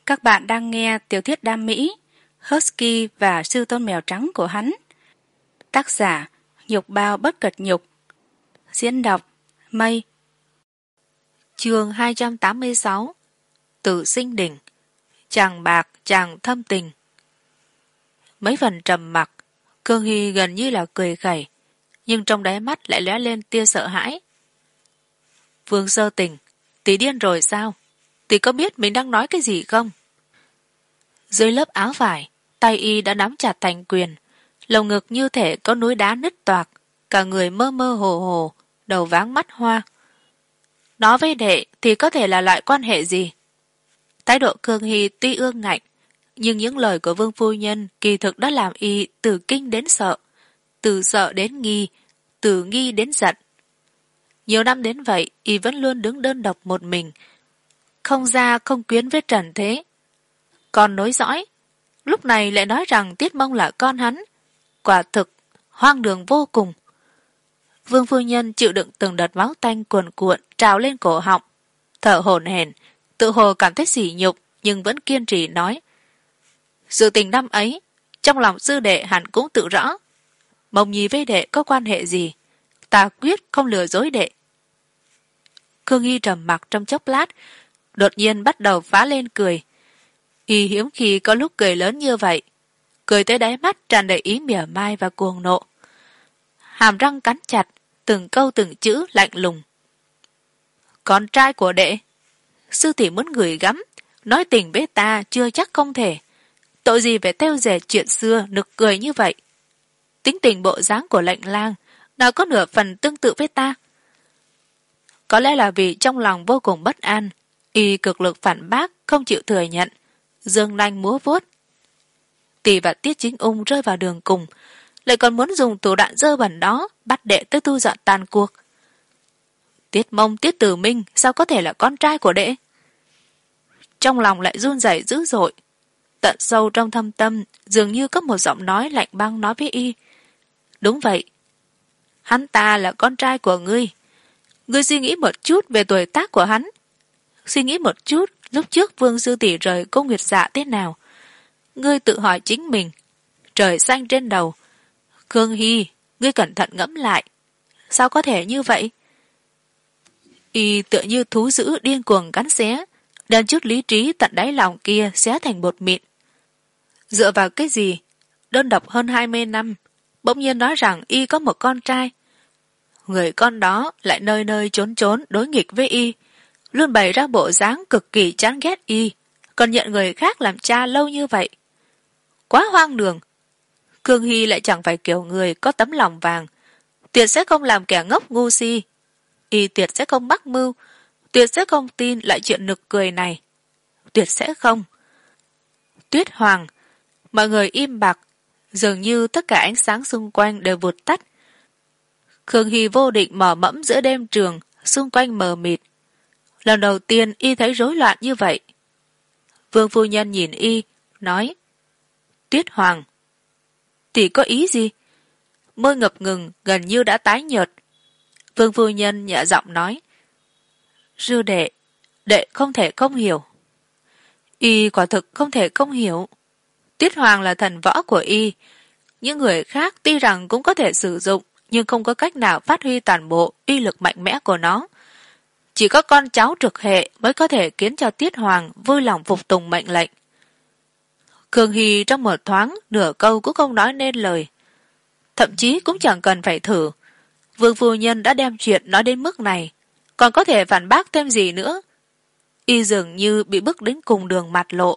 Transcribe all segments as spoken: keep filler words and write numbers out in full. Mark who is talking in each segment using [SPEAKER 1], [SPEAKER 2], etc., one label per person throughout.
[SPEAKER 1] Các bạn đang nghe tiểu thuyết đam mỹ Husky và Sư Tôn Mèo Trắng của hắn. Tác giả Nhục Bao Bất Cật Nhục. Diễn đọc Mây.
[SPEAKER 2] Chương hai trăm tám mươi sáu. Tử sinh đỉnh. Chàng bạc chàng thâm tình. Mấy phần trầm mặc, Cương Hy gần như là cười khẩy, nhưng trong đáy mắt lại lóe lên tia sợ hãi. Vương Sơ Tình, tỷ điên rồi sao? Tỷ có biết mình đang nói cái gì không? Dưới lớp áo vải, tay y đã nắm chặt thành quyền, lồng ngực như thể có núi đá nứt toạc, cả người mơ mơ hồ hồ, đầu váng mắt hoa. Nói với đệ thì có thể là loại quan hệ gì? Thái độ Cương Hy tuy ương ngạnh, nhưng những lời của Vương phu nhân kỳ thực đã làm y từ kinh đến sợ, từ sợ đến nghi, từ nghi đến giận. Nhiều năm đến vậy, y vẫn luôn đứng đơn độc một mình, không ra không quyến với trần thế. Còn nối dõi, lúc này lại nói rằng Tiết Mông là con hắn, quả thực hoang đường vô cùng. Vương phu nhân chịu đựng từng đợt máu tanh cuồn cuộn trào lên cổ họng, thở hổn hển, tự hồ cảm thấy sỉ nhục, nhưng vẫn kiên trì nói: sự tình năm ấy, trong lòng sư đệ hẳn cũng tự rõ. Mông Nhi với đệ có quan hệ gì, ta quyết không lừa dối đệ. Cương Y trầm mặc trong chốc lát, đột nhiên bắt đầu phá lên cười. Y hiếm khi có lúc cười lớn như vậy, cười tới đáy mắt tràn đầy ý mỉa mai và cuồng nộ. Hàm răng cắn chặt, từng câu từng chữ lạnh lùng. Con trai của đệ, sư tỷ muốn gửi gắm, nói tình với ta chưa chắc không thể. Tội gì phải theo dệt chuyện xưa nực cười như vậy? Tính tình bộ dáng của lệnh lang nào có nửa phần tương tự với ta. Có lẽ là vì trong lòng vô cùng bất an, y cực lực phản bác, không chịu thừa nhận, dương nanh múa vuốt. Tỷ và Tiết Chính Ung rơi vào đường cùng, lại còn muốn dùng thủ đoạn dơ bẩn đó bắt đệ tới tu dọn tàn cuộc. Tiết Mông Tiết Tử Minh sao có thể là con trai của đệ? Trong lòng lại run rẩy dữ dội. Tận sâu trong thâm tâm dường như có một giọng nói lạnh băng nói với y: đúng vậy, hắn ta là con trai của ngươi. Ngươi suy nghĩ một chút về tuổi tác của hắn, suy nghĩ một chút lúc trước Vương sư tỷ rời cô Nguyệt Dạ thế nào. Ngươi tự hỏi chính mình, trời xanh trên đầu. Cương Hy, ngươi cẩn thận ngẫm lại, sao có thể như vậy? Y tựa như thú dữ điên cuồng cắn xé, đem chút lý trí tận đáy lòng kia xé thành bột mịn. Dựa vào cái gì, đơn độc hơn hai mươi năm, bỗng nhiên nói rằng y có một con trai. Người con đó lại nơi nơi trốn trốn đối nghịch với y, luôn bày ra bộ dáng cực kỳ chán ghét y, còn nhận người khác làm cha lâu như vậy. Quá hoang đường. Cương Hy lại chẳng phải kiểu người có tấm lòng vàng, tuyệt sẽ không làm kẻ ngốc ngu si. Y tuyệt sẽ không mắc mưu, tuyệt sẽ không tin lại chuyện nực cười này, tuyệt sẽ không. Tuyết Hoàng. Mọi người im bặt, dường như tất cả ánh sáng xung quanh đều vụt tắt. Khương Hy vô định mò mẫm giữa đêm trường, xung quanh mờ mịt. Lần đầu tiên y thấy rối loạn như vậy. Vương phu nhân nhìn y, nói: Tuyết Hoàng, tỷ có ý gì? Môi ngập ngừng, gần như đã tái nhợt. Vương phu nhân nhẹ giọng nói: Sư đệ, đệ không thể không hiểu. Y quả thực không thể không hiểu. Tuyết Hoàng là thần võ của y, những người khác tuy rằng cũng có thể sử dụng, nhưng không có cách nào phát huy toàn bộ uy lực mạnh mẽ của nó. Chỉ có con cháu trực hệ mới có thể khiến cho Tiết Hoàng vui lòng phục tùng mệnh lệnh. Cương Hy trong một thoáng nửa câu cũng không nói nên lời, thậm chí cũng chẳng cần phải thử. Vương phu nhân đã đem chuyện nói đến mức này, còn có thể phản bác thêm gì nữa? Y dường như bị bức đến cùng đường mặt lộ.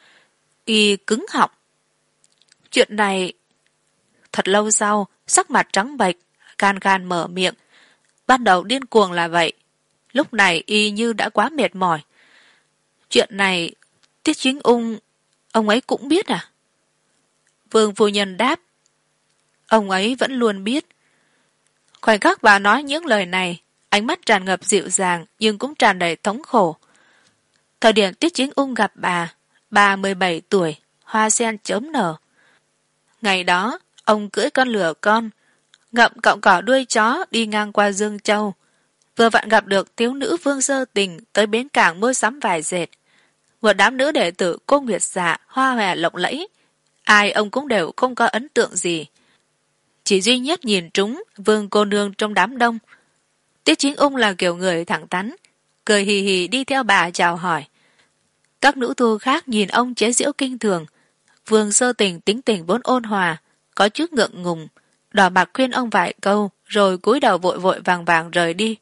[SPEAKER 2] Y cứng họng. Chuyện này... Thật lâu sau, sắc mặt trắng bệch, gan gan mở miệng. Ban đầu điên cuồng là vậy, lúc này y như đã quá mệt mỏi. Chuyện này, Tiết Chính Ung, ông ấy cũng biết à? Vương phu nhân đáp: Ông ấy vẫn luôn biết. Khoảnh khắc bà nói những lời này, ánh mắt tràn ngập dịu dàng nhưng cũng tràn đầy thống khổ. Thời điểm Tiết Chính Ung gặp bà, bà mười bảy tuổi, hoa sen chớm nở. Ngày đó, ông cưỡi con lừa con, ngậm cọng cỏ đuôi chó đi ngang qua Dương Châu, vừa vặn gặp được thiếu nữ Vương Sơ Tình tới bến cảng mua sắm vải dệt. một đám nữ đệ tử cô Nguyệt Dạ hoa hòe lộng lẫy, ai ông cũng đều không có ấn tượng gì. Chỉ duy nhất nhìn trúng Vương cô nương trong đám đông. Tiết Chính Ung là kiểu người thẳng thắn, cười hì hì đi theo bà chào hỏi. Các nữ tu khác nhìn ông chế giễu kinh thường. Vương Sơ Tình tính tình vốn ôn hòa, có chút ngượng ngùng, đỏ mặt khuyên ông vài câu, rồi cúi đầu vội vội vàng vàng rời đi.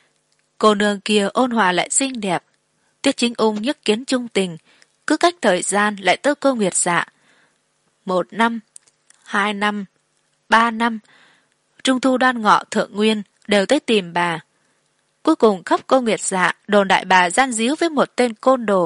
[SPEAKER 2] Cô nương kia ôn hòa lại xinh đẹp. Tiết Chính Ung nhất kiến trung tình, cứ cách thời gian lại tới cô Nguyệt Dạ. Một năm, hai năm, ba năm, Trung thu Đoan Ngọ Thượng Nguyên đều tới tìm bà. Cuối cùng khắp cô Nguyệt Dạ đồn đại bà gian díu với một tên côn đồ.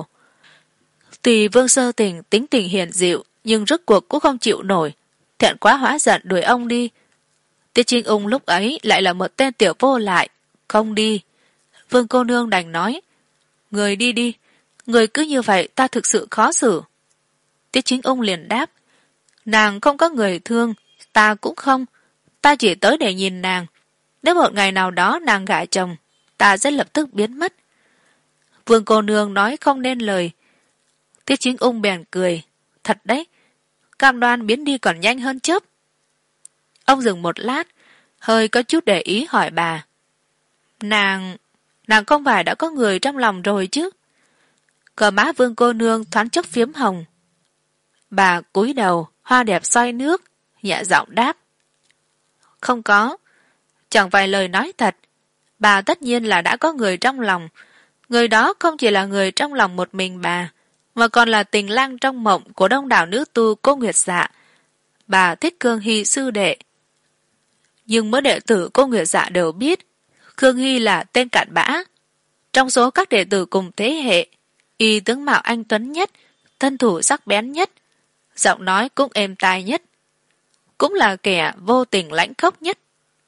[SPEAKER 2] Tuy Vương Sơ Tình tính tình hiền dịu, nhưng rốt cuộc cũng không chịu nổi, thẹn quá hóa giận đuổi ông đi. Tiết Chính Ung lúc ấy lại là một tên tiểu vô lại, không đi. Vương cô nương đành nói, người đi đi, người cứ như vậy ta thực sự khó xử. Tiết Chính Ung liền đáp, nàng không có người thương, ta cũng không, ta chỉ tới để nhìn nàng. Nếu một ngày nào đó nàng gả chồng, ta sẽ lập tức biến mất. Vương cô nương nói không nên lời. Tiết Chính Ung bèn cười, thật đấy, cam đoan biến đi còn nhanh hơn chớp. Ông dừng một lát, hơi có chút để ý hỏi bà, nàng nàng không phải đã có người trong lòng rồi chứ? Cờ má Vương cô nương thoáng chốc phiếm hồng. Bà cúi đầu, hoa đẹp xoay nước, nhẹ giọng đáp, không có. Chẳng phải lời nói thật, bà tất nhiên là đã có người trong lòng. Người đó không chỉ là người trong lòng một mình bà, mà còn là tình lang trong mộng của đông đảo nữ tu cô Nguyệt Dạ. Bà thích Khương Hy sư đệ. Nhưng mỗi đệ tử cô Nguyệt Dạ đều biết Khương Hy là tên cặn bã. Trong số các đệ tử cùng thế hệ, y tướng mạo anh tuấn nhất, thân thủ sắc bén nhất, giọng nói cũng êm tai nhất, cũng là kẻ vô tình lãnh khốc nhất.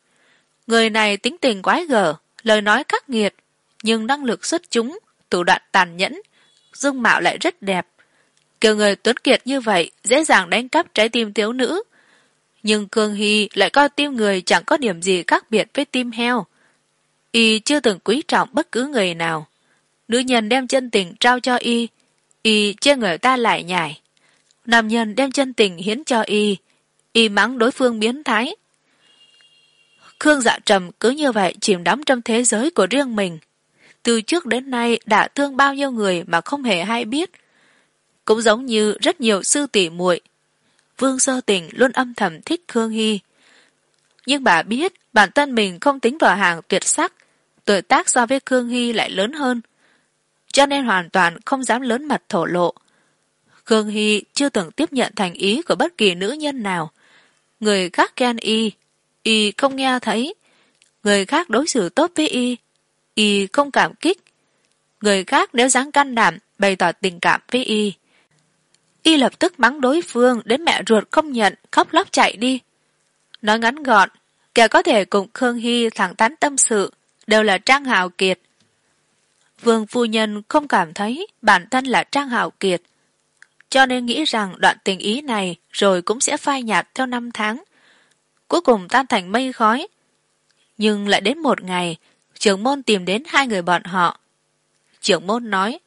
[SPEAKER 2] Người này tính tình quái gở, lời nói khắc nghiệt, nhưng năng lực xuất chúng, thủ đoạn tàn nhẫn, dung mạo lại rất đẹp. Kiểu người tuấn kiệt như vậy dễ dàng đánh cắp trái tim thiếu nữ. Nhưng Khương Hy lại coi tim người chẳng có điểm gì khác biệt với tim heo. Y chưa từng quý trọng bất cứ người nào. Nữ nhân đem chân tình trao cho y, y chê người ta lại nhải. Nam nhân đem chân tình hiến cho y, y mắng đối phương biến thái. Khương Dạ Trầm cứ như vậy chìm đắm trong thế giới của riêng mình. Từ trước đến nay đã thương bao nhiêu người mà không hề hay biết. Cũng giống như rất nhiều sư tỷ muội, Vương Sơ Tình luôn âm thầm thích Khương Hy. Nhưng bà biết bản thân mình không tính vào hàng tuyệt sắc, tuổi tác so với Khương Hy lại lớn hơn, cho nên hoàn toàn không dám lớn mật thổ lộ. Khương Hy chưa từng tiếp nhận thành ý của bất kỳ nữ nhân nào. Người khác khen y, y không nghe thấy. Người khác đối xử tốt với y, y không cảm kích. Người khác nếu dám can đảm bày tỏ tình cảm với y, y lập tức mắng đối phương đến mẹ ruột không nhận, khóc lóc chạy đi. Nói ngắn gọn, kẻ có thể cùng Khương Hy thẳng thắn tâm sự đều là Trang Hào Kiệt. Vương phu nhân không cảm thấy bản thân là Trang Hào Kiệt, cho nên nghĩ rằng đoạn tình ý này rồi cũng sẽ phai nhạt theo năm tháng, cuối cùng tan thành mây khói. Nhưng lại đến một ngày, trưởng môn tìm đến hai người bọn họ. Trưởng môn nói,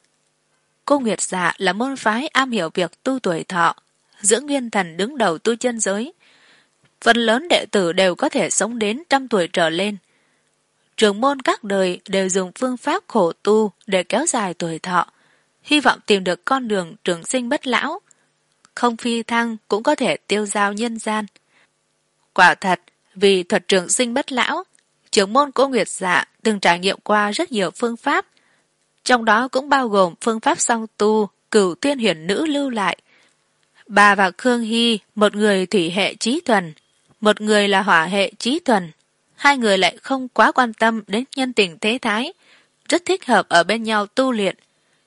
[SPEAKER 2] cô Nguyệt Dạ là môn phái am hiểu việc tu tuổi thọ, giữa nguyên thần đứng đầu tu chân giới. Phần lớn đệ tử đều có thể sống đến trăm tuổi trở lên. Trưởng môn các đời đều dùng phương pháp khổ tu để kéo dài tuổi thọ, hy vọng tìm được con đường trường sinh bất lão. Không phi thăng cũng có thể tiêu dao nhân gian. Quả thật, vì thuật trường sinh bất lão, trưởng môn cô Nguyệt Dạ từng trải nghiệm qua rất nhiều phương pháp, trong đó cũng bao gồm phương pháp song tu Cửu Tiên Huyền Nữ lưu lại. Bà và Khương Hy, một người thủy hệ trí thuần, một người là hỏa hệ trí thuần. Hai người lại không quá quan tâm đến nhân tình thế thái, rất thích hợp ở bên nhau tu luyện.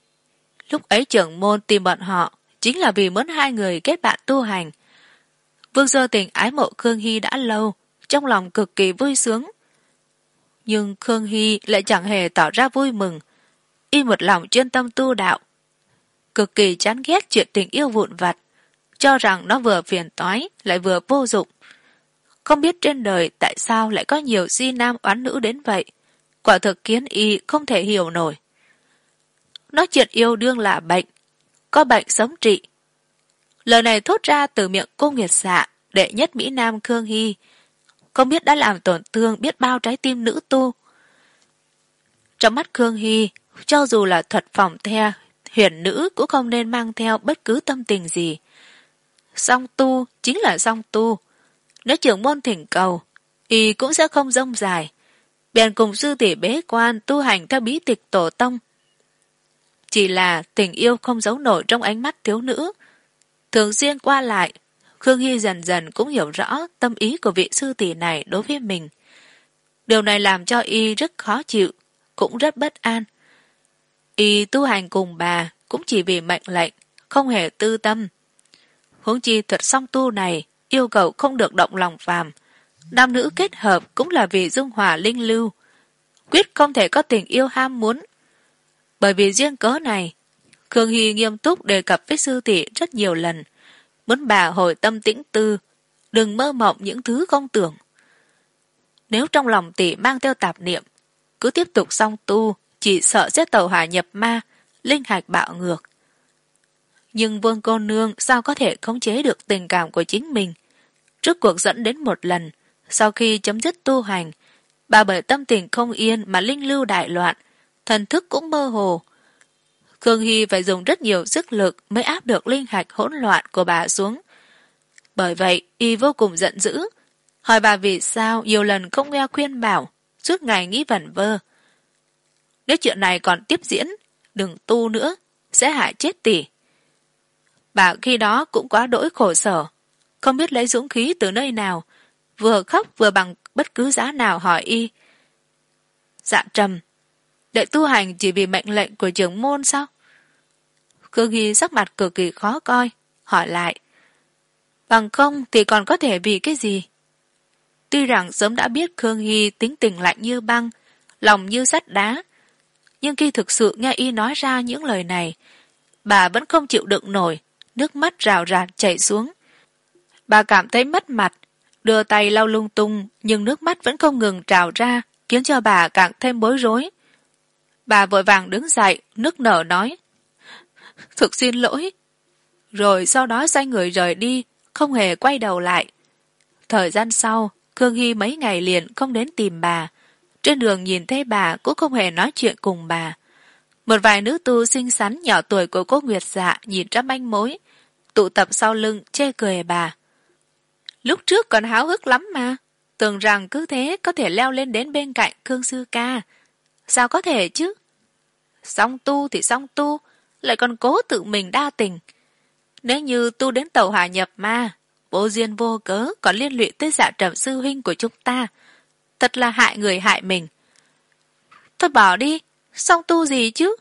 [SPEAKER 2] Lúc ấy trưởng môn tìm bọn họ chính là vì muốn hai người kết bạn tu hành. Vương Sơ Tình ái mộ Khương Hy đã lâu, trong lòng cực kỳ vui sướng. Nhưng Khương Hy lại chẳng hề tỏ ra vui mừng, y một lòng chuyên tâm tu đạo, cực kỳ chán ghét chuyện tình yêu vụn vặt, cho rằng nó vừa phiền toái lại vừa vô dụng. Không biết trên đời tại sao lại có nhiều si nam oán nữ đến vậy, quả thực khiến y không thể hiểu nổi. nói chuyện yêu đương là bệnh, có bệnh sớm trị. Lời này thốt ra từ miệng cô Nguyệt Dạ, đệ nhất Mỹ Nam Khương Hy, không biết đã làm tổn thương biết bao trái tim nữ tu. Trong mắt Khương Hy, cho dù là thuật phòng the, huyền nữ cũng không nên mang theo bất cứ tâm tình gì. Song tu chính là song tu. Nếu trưởng môn thỉnh cầu, y cũng sẽ không rông dài. Bèn cùng sư tỷ bế quan tu hành theo bí tịch tổ tông. Chỉ là tình yêu không giấu nổi trong ánh mắt thiếu nữ. Thường xuyên qua lại, Khương Hy dần dần cũng hiểu rõ tâm ý của vị sư tỷ này đối với mình. Điều này làm cho y rất khó chịu, cũng rất bất an. Y tu hành cùng bà cũng chỉ vì mệnh lệnh, không hề tư tâm. Huống chi thuật song tu này yêu cầu không được động lòng phàm. Nam nữ kết hợp cũng là vì dung hòa linh lưu, quyết không thể có tình yêu ham muốn. Bởi vì riêng cớ này, Khương Hy nghiêm túc đề cập với sư tỷ rất nhiều lần, muốn bà hồi tâm tĩnh tư, đừng mơ mộng những thứ không tưởng. Nếu trong lòng tỷ mang theo tạp niệm, cứ tiếp tục song tu, chỉ sợ sẽ tẩu hỏa nhập ma, linh hạch bạo ngược. Nhưng Vương cô nương sao có thể khống chế được tình cảm của chính mình? Trước cuộc dẫn đến một lần, sau khi chấm dứt tu hành, bà bởi tâm tình không yên mà linh lưu đại loạn, thần thức cũng mơ hồ. Khương Hy phải dùng rất nhiều sức lực mới áp được linh hạch hỗn loạn của bà xuống. Bởi vậy, y vô cùng giận dữ, hỏi bà vì sao nhiều lần không nghe khuyên bảo, suốt ngày nghĩ vẩn vơ. Nếu chuyện này còn tiếp diễn, đừng tu nữa, sẽ hại chết tỷ. Bà khi đó cũng quá đỗi khổ sở, không biết lấy dũng khí từ nơi nào, vừa khóc vừa bằng bất cứ giá nào hỏi y. Dạ trầm, đệ tu hành chỉ vì mệnh lệnh của trưởng môn sao? Khương Hy sắc mặt cực kỳ khó coi, hỏi lại. Bằng không thì còn có thể vì cái gì? Tuy rằng sớm đã biết Khương Hy tính tình lạnh như băng, lòng như sắt đá, nhưng khi thực sự nghe y nói ra những lời này, bà vẫn không chịu đựng nổi, nước mắt rào rạt chảy xuống. Bà cảm thấy mất mặt, đưa tay lau lung tung, nhưng nước mắt vẫn không ngừng trào ra, khiến cho bà càng thêm bối rối. Bà vội vàng đứng dậy, nức nở nói. Thực xin lỗi. Rồi sau đó xoay người rời đi, không hề quay đầu lại. Thời gian sau, Khương Hy mấy ngày liền không đến tìm bà. Trên đường nhìn thấy bà cũng không hề nói chuyện cùng bà. Một vài nữ tu xinh xắn nhỏ tuổi của cô Nguyệt Dạ nhìn ra manh mối, tụ tập sau lưng chê cười bà. Lúc trước còn háo hức lắm mà, tưởng rằng cứ thế có thể leo lên đến bên cạnh Khương sư ca. Sao có thể chứ? Song tu thì song tu, lại còn cố tự mình đa tình. Nếu như tu đến tẩu hỏa nhập ma, vô duyên vô cớ còn liên lụy tới Dạ Trầm sư huynh của chúng ta, thật là hại người hại mình. Thôi bỏ đi, song tu gì chứ?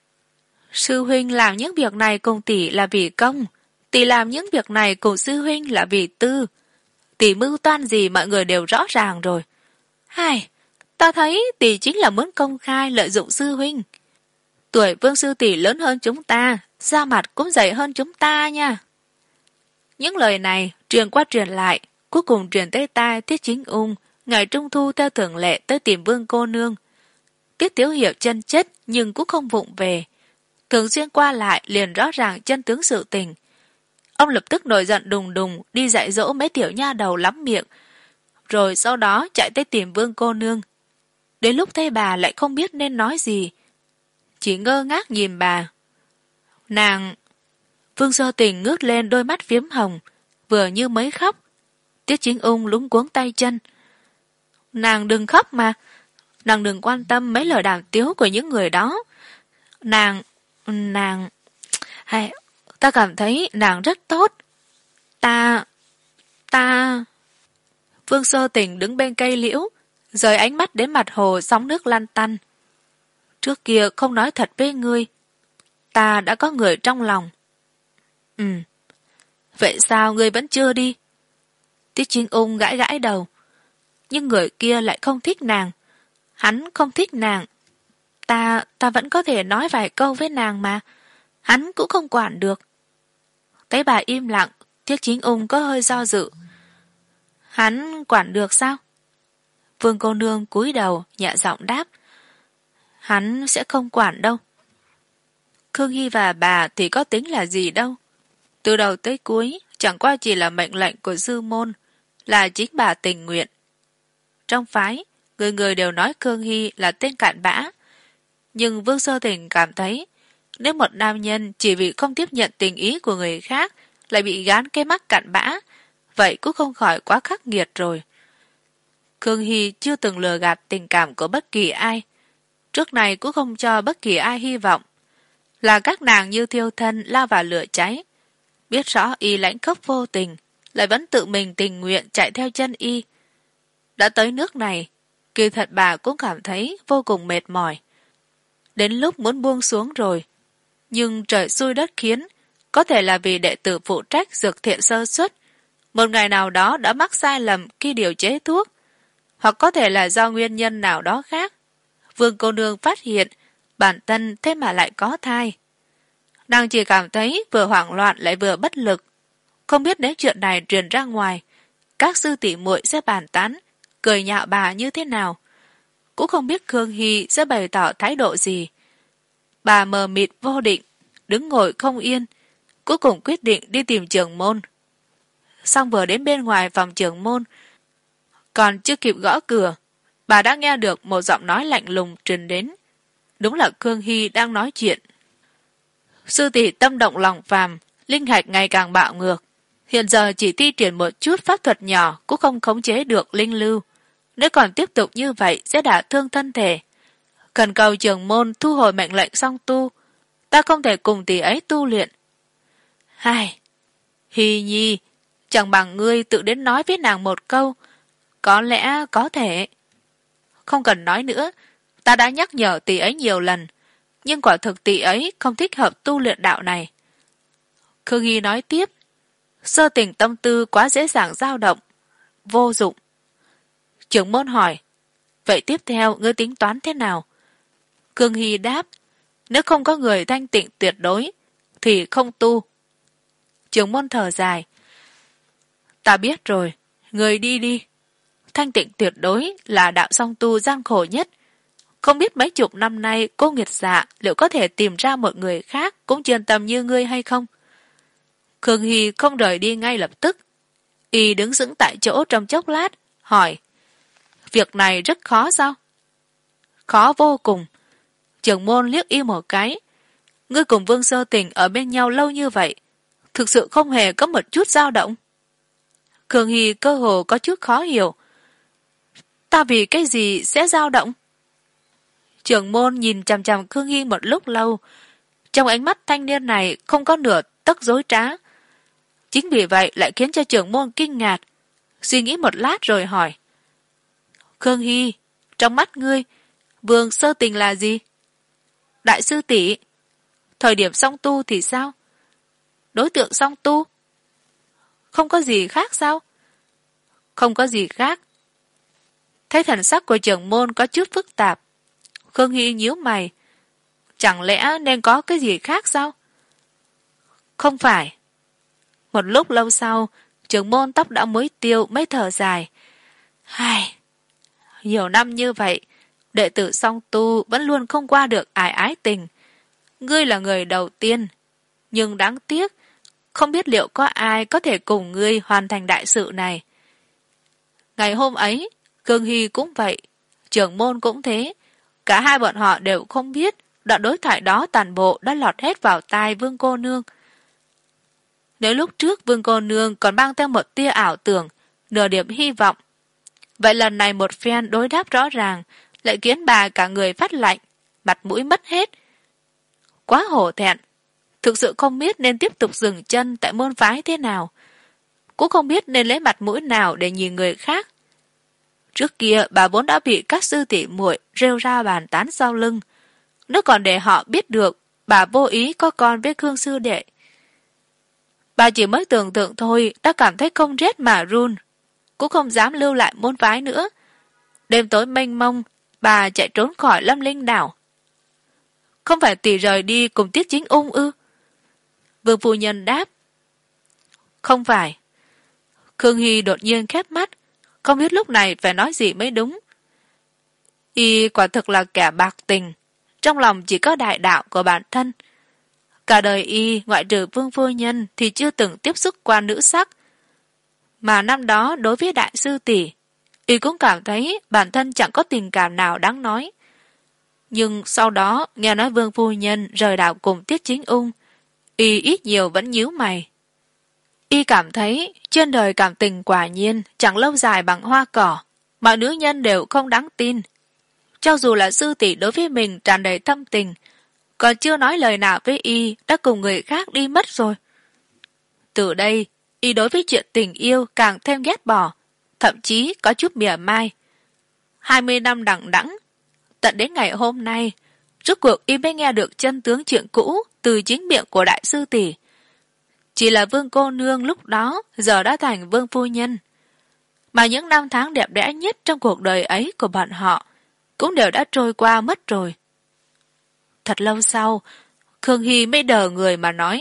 [SPEAKER 2] Sư huynh làm những việc này cùng tỷ là vì công, tỷ làm những việc này cùng sư huynh là vì tư. Tỷ mưu toan gì mọi người đều rõ ràng rồi. Hai, ta thấy tỷ chính là muốn công khai lợi dụng sư huynh. Tuổi Vương sư tỷ lớn hơn chúng ta, da mặt cũng dày hơn chúng ta nha. Những lời này truyền qua truyền lại, cuối cùng truyền tới tai Tiết Chính Ung, ngày trung thu theo thường lệ tới tìm Vương cô nương. Tiết Tiếu hiểu chân chất nhưng cũng không vụng về, thường xuyên qua lại liền rõ ràng chân tướng sự tình. Ông lập tức nổi giận đùng đùng đi dạy dỗ mấy tiểu nha đầu lắm miệng, rồi sau đó chạy tới tìm Vương cô nương. Đến lúc thấy bà lại không biết nên nói gì, chỉ ngơ ngác nhìn bà. Nàng... Vương Sơ Tình ngước lên đôi mắt phiếm hồng, vừa như mới khóc. Tiết Chính Ung lúng cuống tay chân. Nàng đừng khóc mà, nàng đừng quan tâm mấy lời đàm tiếu của những người đó. Nàng... nàng... Hay... ta cảm thấy nàng rất tốt. Ta... ta... Vương Sơ Tình đứng bên cây liễu, rời ánh mắt đến mặt hồ sóng nước lăn tăn. Trước kia không nói thật với ngươi, ta đã có người trong lòng. Ừ. Vậy sao ngươi vẫn chưa đi? Tiết Chính Ung gãi gãi đầu. Nhưng người kia lại không thích nàng. Hắn không thích nàng. Ta, ta vẫn có thể nói vài câu với nàng mà. Hắn cũng không quản được. Thấy bà im lặng, Tiết Chính Ung có hơi do dự. Hắn quản được sao? Vương cô nương cúi đầu, nhẹ giọng đáp. Hắn sẽ không quản đâu. Khương Hy và bà thì có tính là gì đâu. Từ đầu tới cuối, chẳng qua chỉ là mệnh lệnh của sư môn, là chính bà tình nguyện. Trong phái, người người đều nói Khương Hy là tên cặn bã. Nhưng Vương Sơ Tình cảm thấy, nếu một nam nhân chỉ vì không tiếp nhận tình ý của người khác lại bị gán cái mắt cặn bã, vậy cũng không khỏi quá khắc nghiệt rồi. Khương Hy chưa từng lừa gạt tình cảm của bất kỳ ai. Trước này cũng không cho bất kỳ ai hy vọng. Là các nàng như thiêu thân lao vào lửa cháy. Biết rõ y lãnh khốc vô tình, lại vẫn tự mình tình nguyện chạy theo chân y. Đã tới nước này, kỳ thật bà cũng cảm thấy vô cùng mệt mỏi. Đến lúc muốn buông xuống rồi. Nhưng trời xui đất khiến, có thể là vì đệ tử phụ trách dược thiện sơ suất, một ngày nào đó đã mắc sai lầm khi điều chế thuốc, hoặc có thể là do nguyên nhân nào đó khác. Vương cô nương phát hiện bản thân thế mà lại có thai. Nàng chỉ cảm thấy vừa hoảng loạn lại vừa bất lực. Không biết nếu chuyện này truyền ra ngoài, các sư tỷ muội sẽ bàn tán, cười nhạo bà như thế nào. Cũng không biết Khương Hy sẽ bày tỏ thái độ gì. Bà mờ mịt vô định, đứng ngồi không yên, cuối cùng quyết định đi tìm trưởng môn. Xong vừa đến bên ngoài phòng trưởng môn, còn chưa kịp gõ cửa, bà đã nghe được một giọng nói lạnh lùng truyền đến. Đúng là Khương Hy đang nói chuyện. Sư tỷ tâm động lòng phàm, linh hạch ngày càng bạo ngược. Hiện giờ chỉ thi triển một chút pháp thuật nhỏ cũng không khống chế được linh lưu. Nếu còn tiếp tục như vậy sẽ đả thương thân thể. Cần cầu trưởng môn thu hồi mệnh lệnh song tu. Ta không thể cùng tỷ ấy tu luyện. Hai, Hy Nhi, chẳng bằng ngươi tự đến nói với nàng một câu. Có lẽ có thể. Không cần nói nữa, ta đã nhắc nhở tỷ ấy nhiều lần, nhưng quả thực tỷ ấy không thích hợp tu luyện đạo này. Khương Hy nói tiếp, Sơ Tình tâm tư quá dễ dàng dao động, vô dụng. Trưởng môn hỏi, vậy tiếp theo ngươi tính toán thế nào? Khương Hy đáp, nếu không có người thanh tịnh tuyệt đối, thì không tu. Trưởng môn thở dài, ta biết rồi, người đi đi. Thanh tịnh tuyệt đối là đạo song tu gian khổ nhất. Không biết mấy chục năm nay cô nghiệt dạ liệu có thể tìm ra một người khác cũng chuyên tâm như ngươi hay không? Khương Hy không rời đi ngay lập tức. Y đứng sững tại chỗ trong chốc lát, hỏi, việc này rất khó sao? Khó vô cùng. Trưởng môn liếc Y một cái. Ngươi cùng Vương Sơ Tình ở bên nhau lâu như vậy, thực sự không hề có một chút dao động. Khương Hy cơ hồ có chút khó hiểu. Ta vì cái gì sẽ dao động? Trưởng môn nhìn chằm chằm Khương Hy một lúc lâu. Trong ánh mắt thanh niên này không có nửa tấc dối trá. Chính vì vậy lại khiến cho trưởng môn kinh ngạc. Suy nghĩ một lát rồi hỏi. Khương Hy, trong mắt ngươi, Vương Sơ Tình là gì? Đại sư tỷ. Thời điểm song tu thì sao? Đối tượng song tu? Không có gì khác sao? Không có gì khác. Thấy thần sắc của trưởng môn có chút phức tạp. Khương Hy nhíu mày. Chẳng lẽ nên có cái gì khác sao? Không phải. Một lúc lâu sau, trưởng môn tóc đã muối tiêu mới thở dài. Hai, nhiều năm như vậy, đệ tử song tu vẫn luôn không qua được ải ái tình. Ngươi là người đầu tiên, nhưng đáng tiếc, không biết liệu có ai có thể cùng ngươi hoàn thành đại sự này. Ngày hôm ấy, Khương Hy cũng vậy, trưởng môn cũng thế. Cả hai bọn họ đều không biết đoạn đối thoại đó toàn bộ đã lọt hết vào tai Vương cô nương. Nếu lúc trước Vương cô nương còn mang theo một tia ảo tưởng, nửa điểm hy vọng, vậy lần này một phen đối đáp rõ ràng lại khiến bà cả người phát lạnh, mặt mũi mất hết. Quá hổ thẹn, thực sự không biết nên tiếp tục dừng chân tại môn phái thế nào, cũng không biết nên lấy mặt mũi nào để nhìn người khác. Trước kia bà vốn đã bị các sư tỷ muội rêu ra bàn tán sau lưng, nếu còn để họ biết được bà vô ý có con với Khương sư đệ. Bà chỉ mới tưởng tượng thôi đã cảm thấy không rét mà run, cũng không dám lưu lại môn phái nữa. Đêm tối mênh mông, bà chạy trốn khỏi Lâm Linh đảo. Không phải tỷ rời đi cùng Tiết Chính Ung ư? Vương phu nhân đáp. Không phải. Khương Hy đột nhiên khép mắt, không biết lúc này phải nói gì mới đúng. Y quả thực là kẻ bạc tình, trong lòng chỉ có đại đạo của bản thân. Cả đời y ngoại trừ Vương phu nhân thì chưa từng tiếp xúc qua nữ sắc. Mà năm đó đối với đại sư tỷ, y cũng cảm thấy bản thân chẳng có tình cảm nào đáng nói. Nhưng sau đó nghe nói Vương phu nhân rời đảo cùng Tiết Chính Ung, y ít nhiều vẫn nhíu mày. Y cảm thấy trên đời cảm tình quả nhiên chẳng lâu dài bằng hoa cỏ, mọi nữ nhân đều không đáng tin. Cho dù là sư tỷ đối với mình tràn đầy thâm tình, còn chưa nói lời nào với y đã cùng người khác đi mất rồi. Từ đây, y đối với chuyện tình yêu càng thêm ghét bỏ, thậm chí có chút mỉa mai. Hai mươi năm đằng đẵng, tận đến ngày hôm nay, rốt cuộc y mới nghe được chân tướng chuyện cũ từ chính miệng của đại sư tỷ. Chỉ là Vương cô nương lúc đó giờ đã thành Vương phu nhân. Mà những năm tháng đẹp đẽ nhất trong cuộc đời ấy của bọn họ cũng đều đã trôi qua mất rồi. Thật lâu sau, Khương Hy mới đờ người mà nói: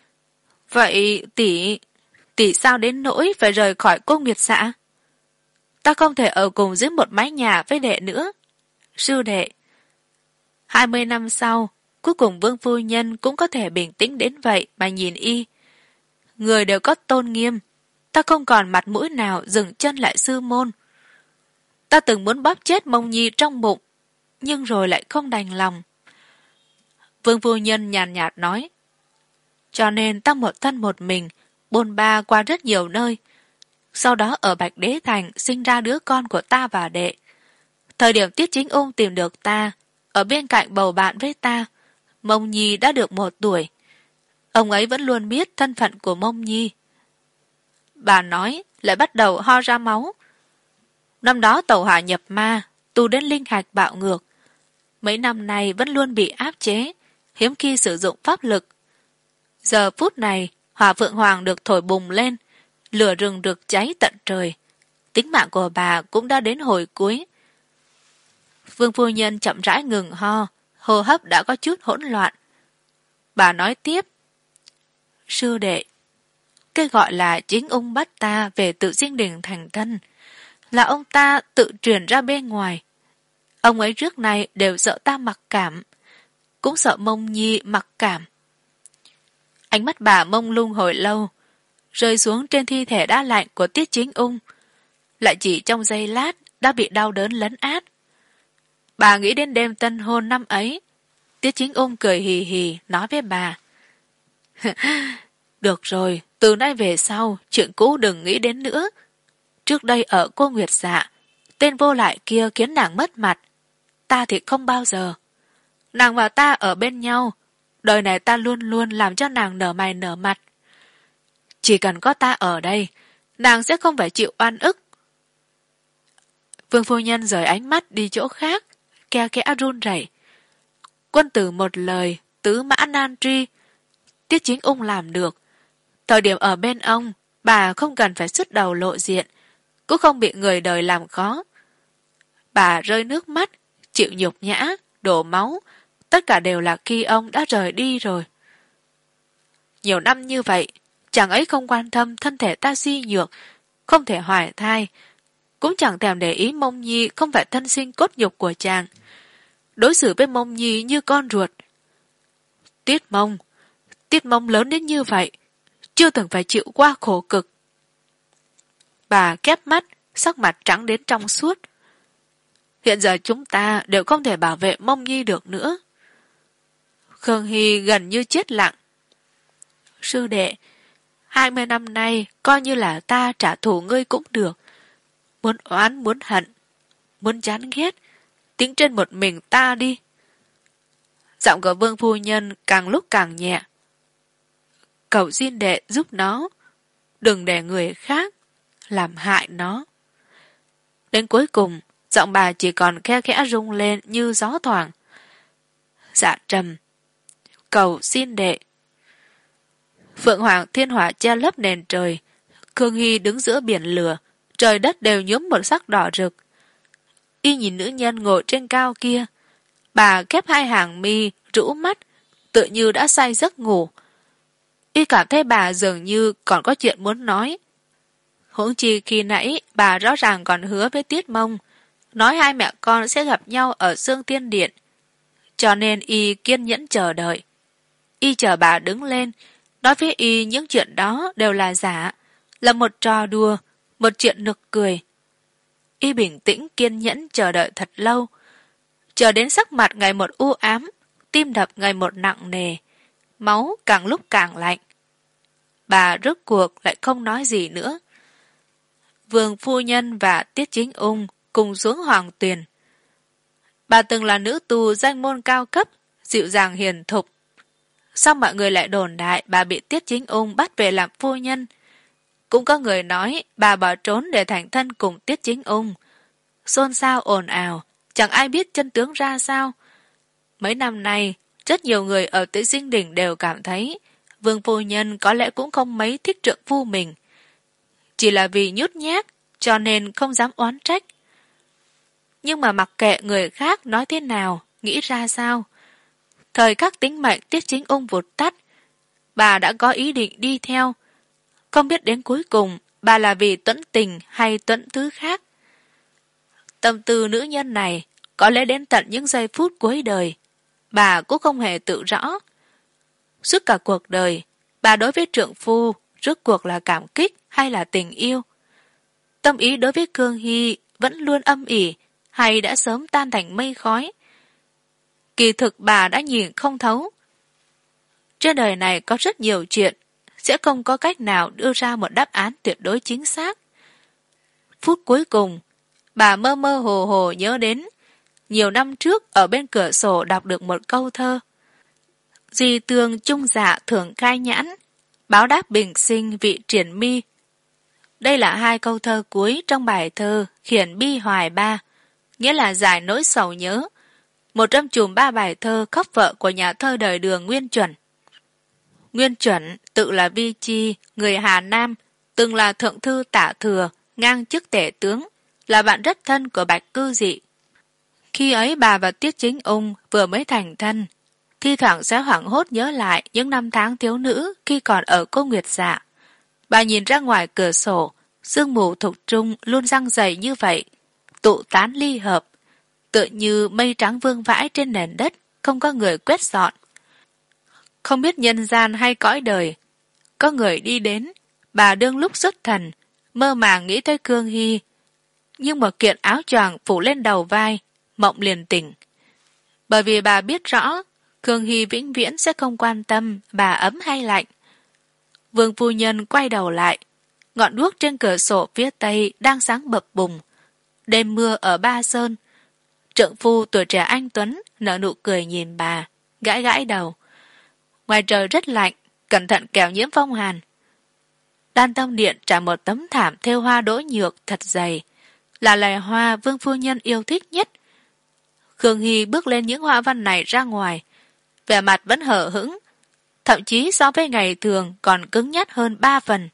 [SPEAKER 2] Vậy tỷ, tỷ sao đến nỗi phải rời khỏi cô Nguyệt Dạ? Ta không thể ở cùng dưới một mái nhà với đệ nữa. Sư đệ, hai mươi năm sau, cuối cùng Vương phu nhân cũng có thể bình tĩnh đến vậy mà nhìn y. Người đều có tôn nghiêm, ta không còn mặt mũi nào dừng chân lại sư môn. Ta từng muốn bóp chết Mông Nhi trong bụng, nhưng rồi lại không đành lòng. Vương phu nhân nhàn nhạt nói: Cho nên ta một thân một mình, bôn ba qua rất nhiều nơi. Sau đó ở Bạch Đế Thành sinh ra đứa con của ta và đệ. Thời điểm Tiết Chính Ung tìm được ta, ở bên cạnh bầu bạn với ta, Mông Nhi đã được một tuổi. Ông ấy vẫn luôn biết thân phận của Mông Nhi. Bà nói, lại bắt đầu ho ra máu. Năm đó tẩu hỏa nhập ma, tu đến linh hạch bạo ngược. Mấy năm nay vẫn luôn bị áp chế, hiếm khi sử dụng pháp lực. Giờ phút này, hỏa phượng hoàng được thổi bùng lên, lửa rừng rực cháy tận trời. Tính mạng của bà cũng đã đến hồi cuối. Vương phu nhân chậm rãi ngừng ho, hô hấp đã có chút hỗn loạn. Bà nói tiếp: Sư đệ, cái gọi là Chính Ung bắt ta về tự sinh đình thành thân, là ông ta tự truyền ra bên ngoài. Ông ấy trước nay đều sợ ta mặc cảm, cũng sợ Mông Nhi mặc cảm. Ánh mắt bà mông lung hồi lâu, rơi xuống trên thi thể đã lạnh của Tiết Chính Ung, lại chỉ trong giây lát đã bị đau đớn lấn át. Bà nghĩ đến đêm tân hôn năm ấy. Tiết Chính Ung cười hì hì nói với bà: Được rồi, từ nay về sau chuyện cũ đừng nghĩ đến nữa. Trước đây ở cô Nguyệt Dạ, tên vô lại kia khiến nàng mất mặt, ta thì không bao giờ. Nàng và ta ở bên nhau, đời này ta luôn luôn làm cho nàng nở mày nở mặt. Chỉ cần có ta ở đây, nàng sẽ không phải chịu oan ức. Vương phu nhân rời ánh mắt đi chỗ khác, khe khẽ run rẩy. Quân tử một lời, tứ mã nan truy. Tiết Chính Ung làm được. Thời điểm ở bên ông, bà không cần phải xuất đầu lộ diện, cũng không bị người đời làm khó. Bà rơi nước mắt, chịu nhục nhã, đổ máu, tất cả đều là khi ông đã rời đi rồi. Nhiều năm như vậy, chàng ấy không quan tâm thân thể ta suy nhược, không thể hoài thai, cũng chẳng thèm để ý Mông Nhi không phải thân sinh cốt nhục của chàng. Đối xử với Mông Nhi như con ruột. Tiết Mông, Tiết Mông lớn đến như vậy, chưa từng phải chịu qua khổ cực. Bà khép mắt, sắc mặt trắng đến trong suốt. Hiện giờ chúng ta đều không thể bảo vệ Mông Nhi được nữa. Khương Hy gần như chết lặng. Sư đệ, hai mươi năm nay coi như là ta trả thù ngươi cũng được. Muốn oán muốn hận, muốn chán ghét, tính trên một mình ta đi. Giọng của Vương phu nhân càng lúc càng nhẹ. Cầu xin đệ giúp nó, đừng để người khác làm hại nó. Đến cuối cùng, giọng bà chỉ còn khe khẽ rung lên như gió thoảng. Dạ trầm, cầu xin đệ. Phượng Hoàng thiên hỏa che lấp nền trời. Khương Hy đứng giữa biển lửa, trời đất đều nhuốm một sắc đỏ rực. Y nhìn nữ nhân ngồi trên cao kia, bà khép hai hàng mi, rũ mắt, tự như đã say giấc ngủ. Y cảm thấy bà dường như còn có chuyện muốn nói. Huống chi khi nãy bà rõ ràng còn hứa với Tiết Mông, nói hai mẹ con sẽ gặp nhau ở Xương Tiên Điện. Cho nên Y kiên nhẫn chờ đợi. y chờ bà đứng lên, nói với y những chuyện đó đều là giả, là một trò đùa, một chuyện nực cười. Y bình tĩnh kiên nhẫn chờ đợi thật lâu, chờ đến sắc mặt ngày một u ám, tim đập ngày một nặng nề, máu càng lúc càng lạnh. Bà rốt cuộc lại không nói gì nữa. Vương phu nhân và Tiết Chính Ung cùng xuống Hoàng Tuyền. Bà từng là nữ tù danh môn cao cấp, dịu dàng hiền thục. Sao mọi người lại đồn đại bà bị Tiết Chính Ung bắt về làm phu nhân? Cũng có người nói bà bỏ trốn để thành thân cùng Tiết Chính Ung. Xôn xao ồn ào, chẳng ai biết chân tướng ra sao. Mấy năm nay, rất nhiều người ở Tứ Dinh Đỉnh đều cảm thấy Vương phu nhân có lẽ cũng không mấy thích trượng phu mình. Chỉ là vì nhút nhát, cho nên không dám oán trách. Nhưng mà mặc kệ người khác nói thế nào, nghĩ ra sao. Thời khắc tính mệnh Tiết Chính Ung vụt tắt, bà đã có ý định đi theo. Không biết đến cuối cùng, bà là vì tuẫn tình hay tuẫn thứ khác. Tâm tư nữ nhân này, có lẽ đến tận những giây phút cuối đời, bà cũng không hề tự rõ. Suốt cả cuộc đời, bà đối với trượng phu, rốt cuộc là cảm kích hay là tình yêu? Tâm ý đối với Cương Hy vẫn luôn âm ỉ, hay đã sớm tan thành mây khói? Kỳ thực bà đã nhìn không thấu. Trên đời này có rất nhiều chuyện, sẽ không có cách nào đưa ra một đáp án tuyệt đối chính xác. Phút cuối cùng, bà mơ mơ hồ hồ nhớ đến nhiều năm trước ở bên cửa sổ đọc được một câu thơ. Di tương trung dạ thường khai nhãn, báo đáp bình sinh vị triển mi. Đây là hai câu thơ cuối trong bài thơ Khiển bi hoài ba, nghĩa là giải nỗi sầu nhớ, một trong chùm ba bài thơ khóc vợ của nhà thơ đời Đường Nguyên Chuẩn. Nguyên Chuẩn tự là Vi Chi, người Hà Nam, từng là thượng thư tả thừa, ngang chức tể tướng, là bạn rất thân của Bạch Cư Dị. Khi ấy bà và Tiết Chính Ung vừa mới thành thân, thi thoảng sẽ hoảng hốt nhớ lại những năm tháng thiếu nữ khi còn ở Cô Nguyệt Dạ. Bà nhìn ra ngoài cửa sổ, sương mù thục trung luôn răng dày như vậy, tụ tán ly hợp, tựa như mây trắng vương vãi trên nền đất, không có người quét dọn. Không biết nhân gian hay cõi đời, có người đi đến, bà đương lúc xuất thần, mơ màng nghĩ tới Cương Hy, nhưng một kiện áo choàng phủ lên đầu vai, mộng liền tỉnh. Bởi vì bà biết rõ, Cương Hy vĩnh viễn sẽ không quan tâm bà ấm hay lạnh. Vương phu nhân quay đầu lại, ngọn đuốc trên cửa sổ phía tây đang sáng bập bùng. Đêm mưa ở Ba Sơn, trượng phu tuổi trẻ anh tuấn nở nụ cười nhìn bà, gãi gãi đầu. Ngoài trời rất lạnh, cẩn thận kẻo nhiễm phong hàn. Đan Tông Điện trải một tấm thảm thêu hoa đỗ nhược thật dày, là loài hoa Vương phu nhân yêu thích nhất. Khương Hy bước lên những hoa văn này ra ngoài, vẻ mặt vẫn hở hững, thậm chí so với ngày thường còn cứng nhắc hơn ba phần.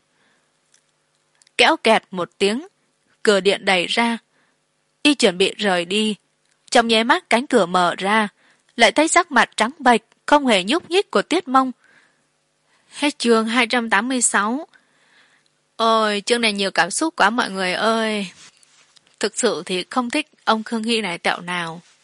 [SPEAKER 2] Kéo kẹt một tiếng, cửa điện đẩy ra. Y chuẩn bị rời đi, trong nháy mắt cánh cửa mở ra, lại thấy sắc mặt trắng bệch, không hề nhúc nhích của Tiết Mông. Hết chương hai trăm tám mươi sáu. Ôi, chương này nhiều cảm xúc quá mọi người ơi. Thực sự thì không thích ông Khương Hy này tẹo nào.